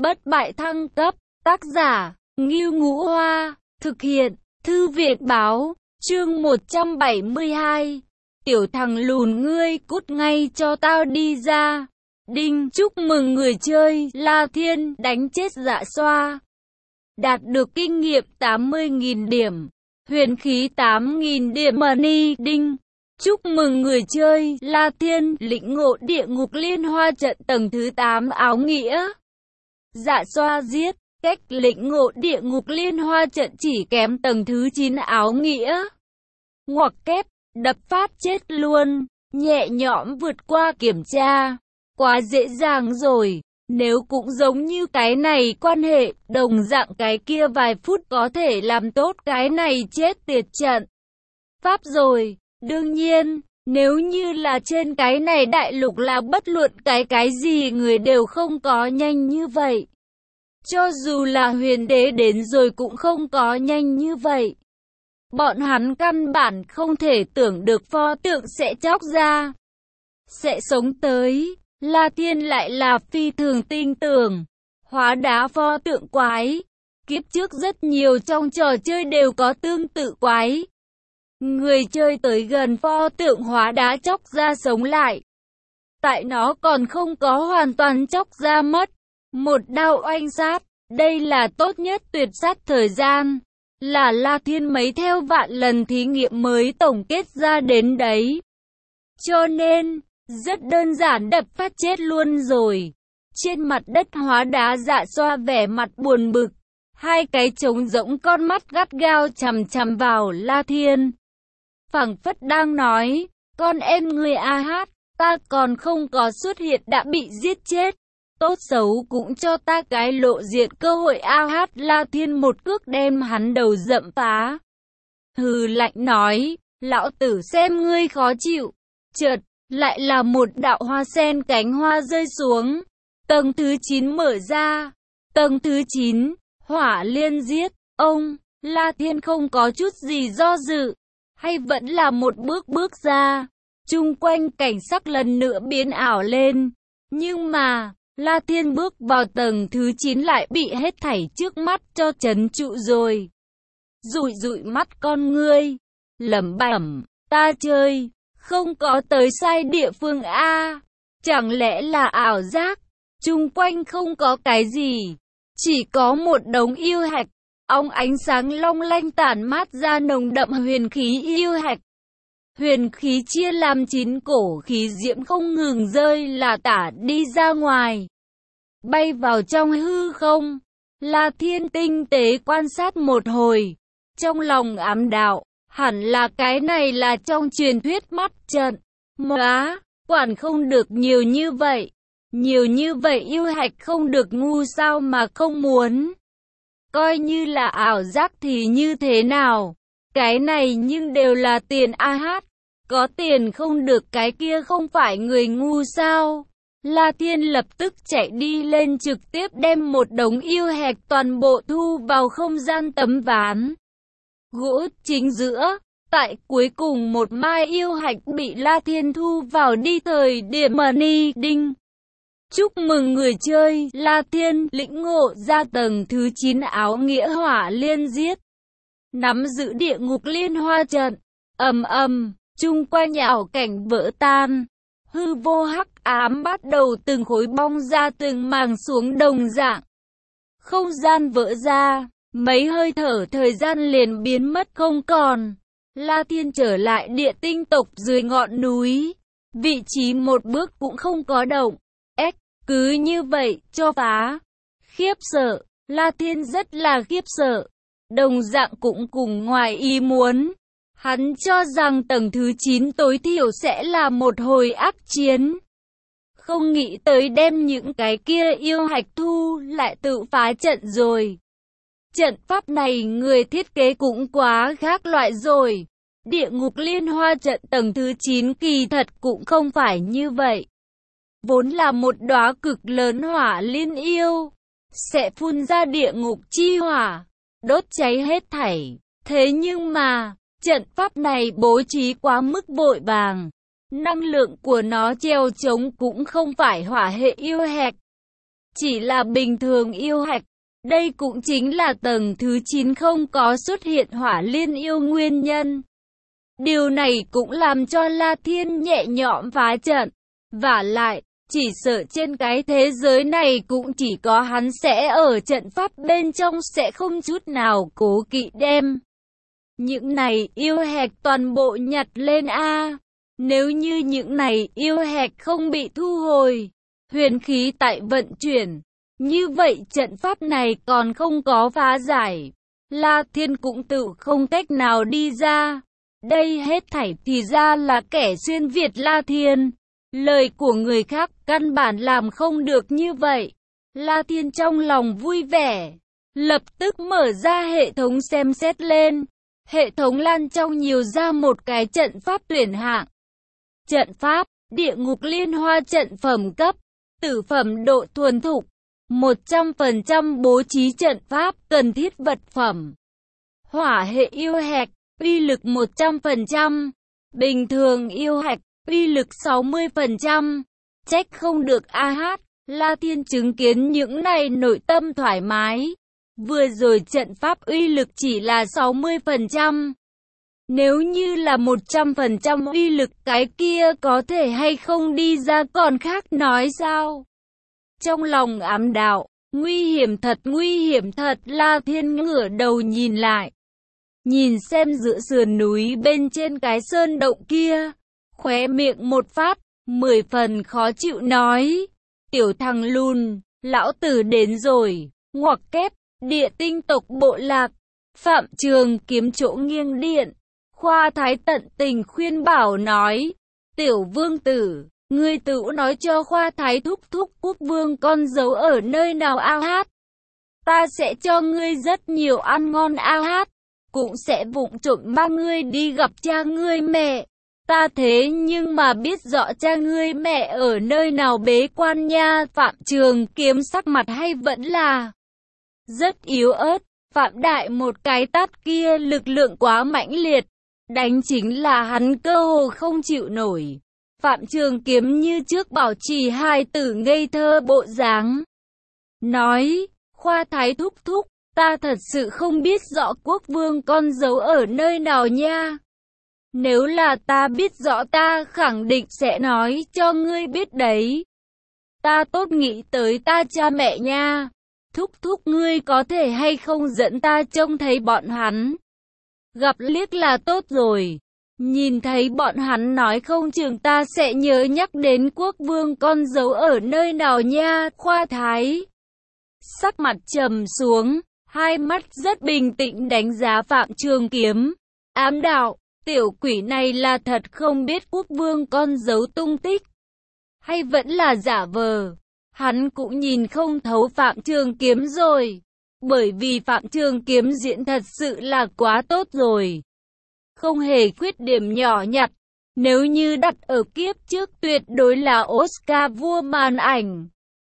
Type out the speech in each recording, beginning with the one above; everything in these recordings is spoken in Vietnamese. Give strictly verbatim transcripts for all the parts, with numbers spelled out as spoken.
bất bại thăng cấp, tác giả, Ngưu Ngũ Hoa, thực hiện, Thư viện báo, chương một trăm bảy mươi hai. Tiểu thằng lùn ngươi cút ngay cho tao đi ra. Đinh, chúc mừng người chơi, La Thiên, đánh chết Dạ Xoa. Đạt được kinh nghiệm tám mươi nghìn điểm, huyền khí tám nghìn điểm money. Đinh, chúc mừng người chơi, La Thiên, lĩnh ngộ địa ngục liên hoa trận tầng thứ tám áo nghĩa. Dạ Xoa giết, cách lĩnh ngộ địa ngục liên hoa trận chỉ kém tầng thứ chín áo nghĩa. Ngoặc kép, đập phát chết luôn, nhẹ nhõm vượt qua kiểm tra. Quá dễ dàng rồi, nếu cũng giống như cái này quan hệ, đồng dạng cái kia vài phút có thể làm tốt cái này chết tiệt trận. Pháp rồi, đương nhiên, nếu như là trên cái này đại lục là bất luận cái cái gì người đều không có nhanh như vậy. Cho dù là huyền đế đến rồi cũng không có nhanh như vậy. Bọn hắn căn bản không thể tưởng được pho tượng sẽ chóc ra, sẽ sống tới. La Thiên lại là phi thường tin tưởng. Hóa đá pho tượng quái. Kiếp trước rất nhiều trong trò chơi đều có tương tự quái. Người chơi tới gần pho tượng hóa đá chóc ra sống lại. Tại nó còn không có hoàn toàn chóc ra mất. Một đao oanh sát. Đây là tốt nhất tuyệt sát thời gian. Là La Thiên mấy theo vạn lần thí nghiệm mới tổng kết ra đến đấy. Cho nên, rất đơn giản đập phát chết luôn rồi. Trên mặt đất hóa đá Dạ Xoa vẻ mặt buồn bực. Hai cái trống rỗng con mắt gắt gao chằm chằm vào La Thiên. Phảng phất đang nói, con em ngươi a hát, ta còn không có xuất hiện đã bị giết chết. Tốt xấu cũng cho ta cái lộ diện cơ hội a hát. La Thiên một cước đem hắn đầu dậm phá. Hừ lạnh nói, lão tử xem ngươi khó chịu. Chợt, lại là một đạo hoa sen cánh hoa rơi xuống. Tầng thứ chín mở ra. Tầng thứ chín, hỏa liên giết. Ông, La Thiên không có chút gì do dự. Hay vẫn là một bước bước ra. Chung quanh cảnh sắc lần nữa biến ảo lên. Nhưng mà, La Thiên bước vào tầng thứ chín lại bị hết thảy trước mắt cho trấn trụ rồi. Dụi dụi mắt con ngươi. Lẩm bẩm, ta chơi. Không có tới sai địa phương a. Chẳng lẽ là ảo giác? Chung quanh không có cái gì, chỉ có một đống yêu hạch. Óng ánh sáng long lanh tản mát ra nồng đậm huyền khí yêu hạch. Huyền khí chia làm chín cổ khí diễm không ngừng rơi là tả đi ra ngoài, bay vào trong hư không. La Thiên tinh tế quan sát một hồi, trong lòng ám đạo. Hẳn là cái này là trong truyền thuyết mắt trận. Móa, quản không được nhiều như vậy. Nhiều như vậy yêu hạch không được ngu sao mà không muốn. Coi như là ảo giác thì như thế nào. Cái này nhưng đều là tiền a hát. Có tiền không được cái kia không phải người ngu sao. La Thiên lập tức chạy đi lên trực tiếp đem một đống yêu hạch toàn bộ thu vào không gian tấm ván gỗ chính giữa. Tại cuối cùng một mai yêu hạch bị La Thiên thu vào đi thời điểm money. Đinh, chúc mừng người chơi, La Thiên, lĩnh ngộ ra tầng thứ chín áo nghĩa hỏa liên giết. Nắm giữ địa ngục liên hoa trận. Ầm ầm, chung quanh ảo cảnh vỡ tan. Hư vô hắc ám bắt đầu từng khối bong ra từng màng xuống đồng dạng. Không gian vỡ ra. Mấy hơi thở thời gian liền biến mất không còn. La Thiên trở lại địa tinh tộc dưới ngọn núi. Vị trí một bước cũng không có động. Ếch, cứ như vậy, cho phá. Khiếp sợ, La Thiên rất là khiếp sợ. Đồng dạng cũng cùng ngoài ý muốn. Hắn cho rằng tầng thứ chín tối thiểu sẽ là một hồi ác chiến. Không nghĩ tới đem những cái kia yêu hạch thu lại tự phá trận rồi. Trận pháp này người thiết kế cũng quá khác loại rồi. Địa ngục liên hoa trận tầng thứ chín kỳ thật cũng không phải như vậy. Vốn là một đóa cực lớn hỏa liên yêu, sẽ phun ra địa ngục chi hỏa, đốt cháy hết thảy. Thế nhưng mà, trận pháp này bố trí quá mức vội vàng. Năng lượng của nó treo chống cũng không phải hỏa hệ yêu hạch. chỉ là bình thường yêu hạch. Đây cũng chính là tầng thứ chín không có xuất hiện hỏa liên yêu nguyên nhân. Điều này cũng làm cho La Thiên nhẹ nhõm phá trận. Vả lại, chỉ sợ trên cái thế giới này cũng chỉ có hắn sẽ ở trận pháp bên trong sẽ không chút nào cố kỵ đem. Những này yêu hạch toàn bộ nhặt lên a. Nếu như những này yêu hạch không bị thu hồi, huyền khí tại vận chuyển, như vậy trận pháp này còn không có phá giải, La Thiên cũng tự không cách nào đi ra. Đây hết thảy thì ra là kẻ xuyên Việt La Thiên. Lời của người khác căn bản làm không được như vậy. La Thiên trong lòng vui vẻ, lập tức mở ra hệ thống xem xét lên. Hệ thống lan trong nhiều ra một cái trận pháp tuyển hạng. Trận pháp, địa ngục liên hoa trận phẩm cấp, tử phẩm độ thuần thục, một trăm phần trăm bố trí trận pháp cần thiết vật phẩm. Hỏa hệ yêu hạch, uy lực một trăm phần trăm, bình thường yêu hạch, uy lực sáu mươi phần trăm. Trách không được a hát, La Thiên chứng kiến những này nội tâm thoải mái. Vừa rồi trận pháp uy lực chỉ là sáu mươi phần trăm. Nếu như là một trăm phần trăm uy lực cái kia có thể hay không đi ra còn khác nói sao? Trong lòng ám đạo, nguy hiểm thật nguy hiểm thật. La Thiên ngửa đầu nhìn lại. Nhìn xem giữa sườn núi bên trên cái sơn động kia. Khóe miệng một phát, mười phần khó chịu nói. Tiểu thằng lùn, lão tử đến rồi. Ngoặc kép, địa tinh tộc bộ lạc. Phạm Trường Kiếm chỗ nghiêng điện. Khoa Thái tận tình khuyên bảo nói. Tiểu vương tử, ngươi tự nói cho Khoa Thái thúc thúc quốc vương con dấu ở nơi nào a hát. Ta sẽ cho ngươi rất nhiều ăn ngon a hát. Cũng sẽ vụng trộm ba ngươi đi gặp cha ngươi mẹ. Ta thế nhưng mà biết rõ cha ngươi mẹ ở nơi nào bế quan nha. Phạm Trường Kiếm sắc mặt hay vẫn là rất yếu ớt. Phạm Đại một cái tát kia lực lượng quá mãnh liệt. Đánh chính là hắn cơ hồ không chịu nổi. Phạm Trường Kiếm như trước bảo trì hai tử ngây thơ bộ dáng. Nói, Khoa Thái thúc thúc, ta thật sự không biết rõ quốc vương con dấu ở nơi nào nha. Nếu là ta biết rõ ta khẳng định sẽ nói cho ngươi biết đấy. Ta tốt nghĩ tới ta cha mẹ nha. Thúc thúc ngươi có thể hay không dẫn ta trông thấy bọn hắn. Gặp liếc là tốt rồi. Nhìn thấy bọn hắn nói không chừng ta sẽ nhớ nhắc đến quốc vương con dấu ở nơi nào nha. Khoa Thái sắc mặt trầm xuống, hai mắt rất bình tĩnh đánh giá Phạm Trường Kiếm. Ám đạo, tiểu quỷ này là thật không biết quốc vương con dấu tung tích, hay vẫn là giả vờ. Hắn cũng nhìn không thấu Phạm Trường Kiếm rồi, bởi vì Phạm Trường Kiếm diễn thật sự là quá tốt rồi. Không hề khuyết điểm nhỏ nhặt, nếu như đặt ở kiếp trước tuyệt đối là Oscar vua màn ảnh.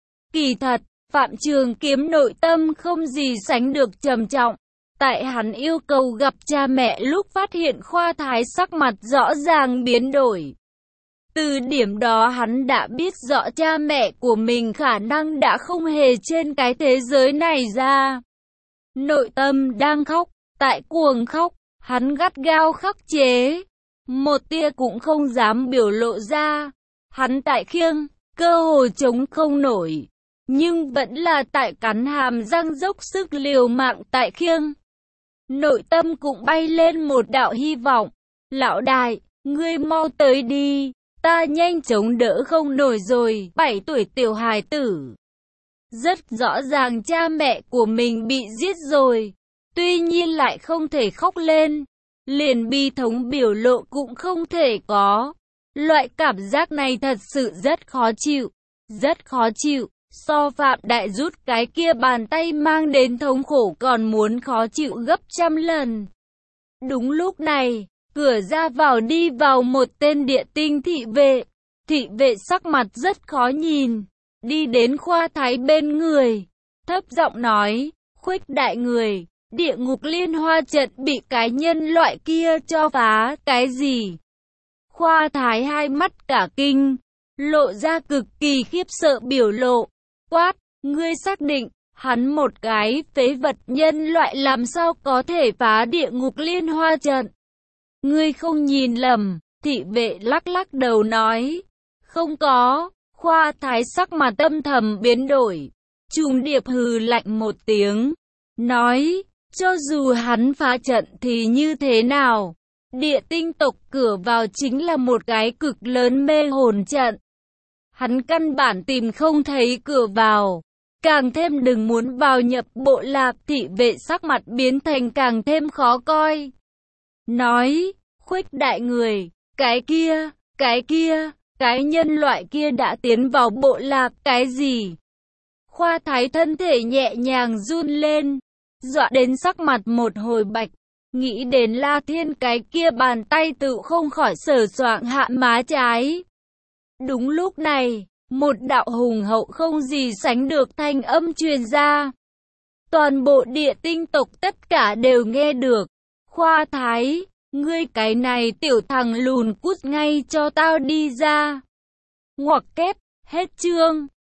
Kỳ thật, Phạm Trường Kiếm nội tâm không gì sánh được trầm trọng. Tại hắn yêu cầu gặp cha mẹ lúc phát hiện Khoa Thái sắc mặt rõ ràng biến đổi. Từ điểm đó hắn đã biết rõ cha mẹ của mình khả năng đã không hề trên cái thế giới này ra. Nội tâm đang khóc, tại cuồng khóc, hắn gắt gao khắc chế. Một tia cũng không dám biểu lộ ra. Hắn tại khiêng, cơ hồ chống không nổi. Nhưng vẫn là tại cắn hàm răng dốc sức liều mạng tại khiêng. Nội tâm cũng bay lên một đạo hy vọng. Lão đại, ngươi mau tới đi. Ta nhanh chóng đỡ không nổi rồi. Bảy tuổi tiểu hài tử. Rất rõ ràng cha mẹ của mình bị giết rồi. Tuy nhiên lại không thể khóc lên. Liền bi thống biểu lộ cũng không thể có. Loại cảm giác này thật sự rất khó chịu. Rất khó chịu. So Phạm Đại rút cái kia bàn tay mang đến thống khổ còn muốn khó chịu gấp trăm lần. Đúng lúc này, cửa ra vào đi vào một tên địa tinh thị vệ. Thị vệ sắc mặt rất khó nhìn. Đi đến Khoa Thái bên người. Thấp giọng nói, Khuếch đại người, địa ngục liên hoa trận bị cái nhân loại kia cho phá, cái gì? Khoa Thái hai mắt cả kinh, lộ ra cực kỳ khiếp sợ biểu lộ. Quát, Ngươi xác định, hắn một cái phế vật nhân loại làm sao có thể phá địa ngục liên hoa trận? Ngươi không nhìn lầm, thị vệ lắc lắc đầu nói. Không có, Khoa Thái sắc mặt âm thầm biến đổi. Trùng Điệp hừ lạnh một tiếng, nói, cho dù hắn phá trận thì như thế nào? Địa tinh tộc cửa vào chính là một cái cực lớn mê hồn trận. Hắn căn bản tìm không thấy cửa vào, càng thêm đừng muốn vào nhập bộ lạc. Thị vệ sắc mặt biến thành càng thêm khó coi. Nói, Khuếch đại người, cái kia, cái kia, cái nhân loại kia đã tiến vào bộ lạc, cái gì? Khoa Thái thân thể nhẹ nhàng run lên, dọa đến sắc mặt một hồi bạch, nghĩ đến La Thiên cái kia bàn tay tự không khỏi sờ soạng hạ má trái. Đúng lúc này, một đạo hùng hậu không gì sánh được thanh âm truyền ra. Toàn bộ địa tinh tộc tất cả đều nghe được. Khoa Thái, ngươi cái này tiểu thằng lùn cút ngay cho tao đi ra. Ngoặc kép, hết chương.